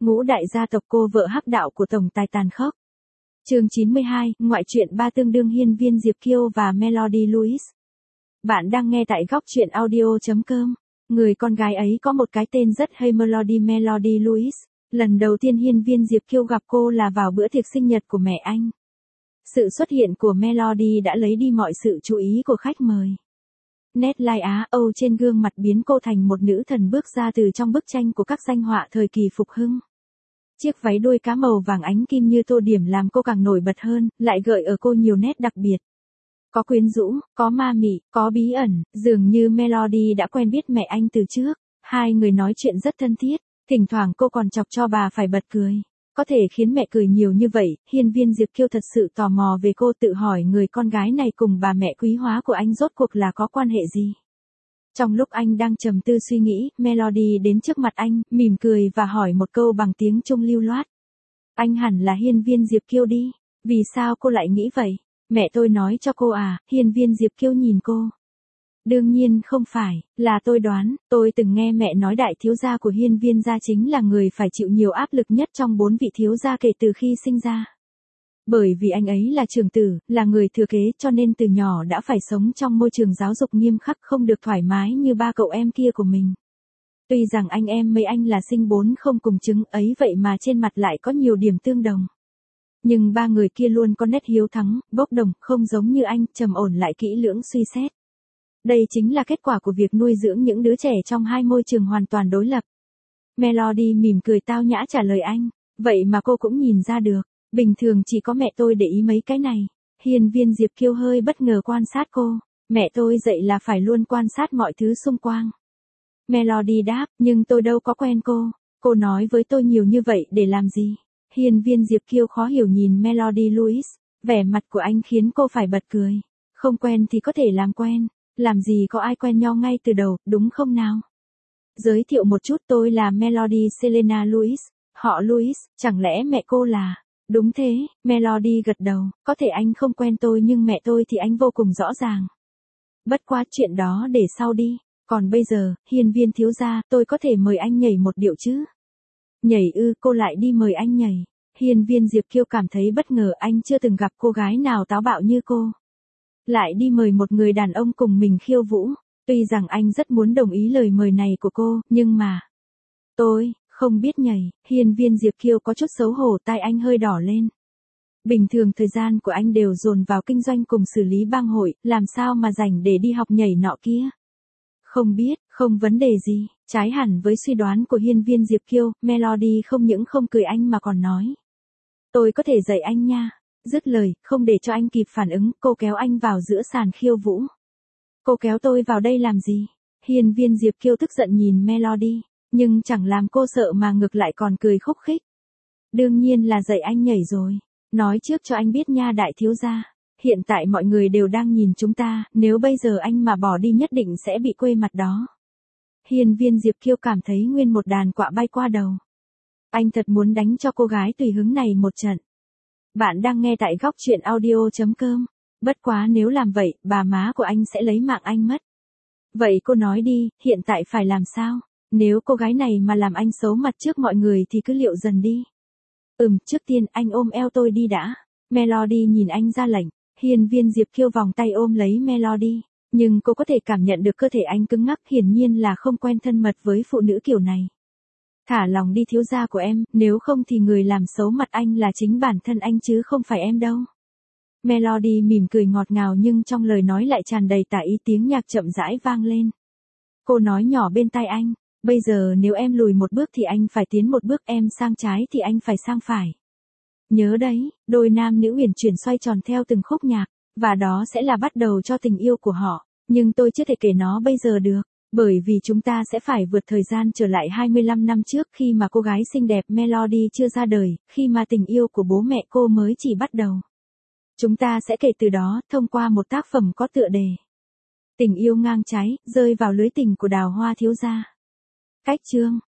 Ngũ đại gia tộc cô vợ hắc đạo của tổng tài tàn khốc. Chương 92, ngoại truyện ba tương đương Hiên Viên Diệp Kiêu và Melody Louis. Bạn đang nghe tại góc truyện audio.com. Người con gái ấy có một cái tên rất hay, Melody Louis. Lần đầu tiên Hiên Viên Diệp Kiêu gặp cô là vào bữa tiệc sinh nhật của mẹ anh. Sự xuất hiện của Melody đã lấy đi mọi sự chú ý của khách mời. Nét lai Á Âu trên gương mặt biến cô thành một nữ thần bước ra từ trong bức tranh của các danh họa thời kỳ phục hưng. Chiếc váy đuôi cá màu vàng ánh kim như tô điểm làm cô càng nổi bật hơn, lại gợi ở cô nhiều nét đặc biệt. Có quyến rũ, có ma mị, có bí ẩn, dường như Melody đã quen biết mẹ anh từ trước. Hai người nói chuyện rất thân thiết, thỉnh thoảng cô còn chọc cho bà phải bật cười. Có thể khiến mẹ cười nhiều như vậy, Hiên Viên Diệp Kiêu thật sự tò mò về cô, tự hỏi người con gái này cùng bà mẹ quý hóa của anh rốt cuộc là có quan hệ gì. Trong lúc anh đang trầm tư suy nghĩ, Melody đến trước mặt anh, mỉm cười và hỏi một câu bằng tiếng Trung lưu loát. Anh hẳn là Hiên Viên Diệp Kiêu đi. Vì sao cô lại nghĩ vậy? Mẹ tôi nói cho cô à? Hiên Viên Diệp Kiêu nhìn cô. Đương nhiên không phải, là tôi đoán, tôi từng nghe mẹ nói đại thiếu gia của Hiên Viên gia chính là người phải chịu nhiều áp lực nhất trong 4 vị thiếu gia kể từ khi sinh ra. Bởi vì anh ấy là trưởng tử, là người thừa kế, cho nên từ nhỏ đã phải sống trong môi trường giáo dục nghiêm khắc, không được thoải mái như ba cậu em kia của mình. Tuy rằng anh em mấy anh là sinh 4 không cùng trứng ấy, vậy mà trên mặt lại có nhiều điểm tương đồng. Nhưng ba người kia luôn có nét hiếu thắng, bốc đồng, không giống như anh, trầm ổn lại kỹ lưỡng suy xét. Đây chính là kết quả của việc nuôi dưỡng những đứa trẻ trong hai môi trường hoàn toàn đối lập. Melody mỉm cười tao nhã trả lời anh, vậy mà cô cũng nhìn ra được, bình thường chỉ có mẹ tôi để ý mấy cái này. Hiên Viên Diệp Kiêu hơi bất ngờ quan sát cô, mẹ tôi dạy là phải luôn quan sát mọi thứ xung quanh. Melody đáp, nhưng tôi đâu có quen cô nói với tôi nhiều như vậy để làm gì? Hiên Viên Diệp Kiêu khó hiểu nhìn Melody Louis, vẻ mặt của anh khiến cô phải bật cười. Không quen thì có thể làm quen. Làm gì có ai quen nhau ngay từ đầu, đúng không nào? Giới thiệu một chút, tôi là Melody Selena Louis, họ Louis, chẳng lẽ mẹ cô là... Đúng thế, Melody gật đầu, có thể anh không quen tôi nhưng mẹ tôi thì anh vô cùng rõ ràng. Bất quá chuyện đó để sau đi, còn bây giờ, Hiên Viên thiếu gia, tôi có thể mời anh nhảy một điệu chứ? Nhảy ư? Cô lại đi mời anh nhảy. Hiên Viên Diệp Kiêu cảm thấy bất ngờ, anh chưa từng gặp cô gái nào táo bạo như cô. Lại đi mời một người đàn ông cùng mình khiêu vũ. Tuy rằng anh rất muốn đồng ý lời mời này của cô, nhưng mà... Tôi không biết nhảy. Hiên Viên Diệp Kiêu có chút xấu hổ, tai anh hơi đỏ lên. Bình thường thời gian của anh đều dồn vào kinh doanh cùng xử lý bang hội, làm sao mà rảnh để đi học nhảy nọ kia. Không biết, không vấn đề gì. Trái hẳn với suy đoán của Hiên Viên Diệp Kiêu, Melody không những không cười anh mà còn nói. Tôi có thể dạy anh nha. Dứt lời, không để cho anh kịp phản ứng, cô kéo anh vào giữa sàn khiêu vũ. Cô kéo tôi vào đây làm gì? Hiên Viên Diệp Kiêu tức giận nhìn Melody, nhưng chẳng làm cô sợ mà ngược lại còn cười khúc khích. Đương nhiên là dạy anh nhảy rồi. Nói trước cho anh biết nha đại thiếu gia. Hiện tại mọi người đều đang nhìn chúng ta, nếu bây giờ anh mà bỏ đi nhất định sẽ bị quê mặt đó. Hiên Viên Diệp Kiêu cảm thấy nguyên một đàn quạ bay qua đầu. Anh thật muốn đánh cho cô gái tùy hứng này một trận. Bạn đang nghe tại góc truyện audio.com. Bất quá nếu làm vậy, bà má của anh sẽ lấy mạng anh mất. Vậy cô nói đi, hiện tại phải làm sao? Nếu cô gái này mà làm anh xấu mặt trước mọi người thì cứ liệu dần đi. Trước tiên anh ôm eo tôi đi đã. Melody nhìn anh ra lệnh. Hiên Viên Diệp Kiêu vòng tay ôm lấy Melody. Nhưng cô có thể cảm nhận được cơ thể anh cứng ngắc, hiển nhiên là không quen thân mật với phụ nữ kiểu này. Thả lòng đi thiếu gia của em, nếu không thì người làm xấu mặt anh là chính bản thân anh chứ không phải em đâu. Melody mỉm cười ngọt ngào nhưng trong lời nói lại tràn đầy tà ý, tiếng nhạc chậm rãi vang lên. Cô nói nhỏ bên tai anh, bây giờ nếu em lùi một bước thì anh phải tiến một bước, em sang trái thì anh phải sang phải. Nhớ đấy, đôi nam nữ uyển chuyển xoay tròn theo từng khúc nhạc, và đó sẽ là bắt đầu cho tình yêu của họ, nhưng tôi chưa thể kể nó bây giờ được. Bởi vì chúng ta sẽ phải vượt thời gian trở lại 25 năm trước khi mà cô gái xinh đẹp Melody chưa ra đời, khi mà tình yêu của bố mẹ cô mới chỉ bắt đầu. Chúng ta sẽ kể từ đó, thông qua một tác phẩm có tựa đề Tình yêu ngang trái, rơi vào lưới tình của Đào Hoa thiếu gia. Cách chương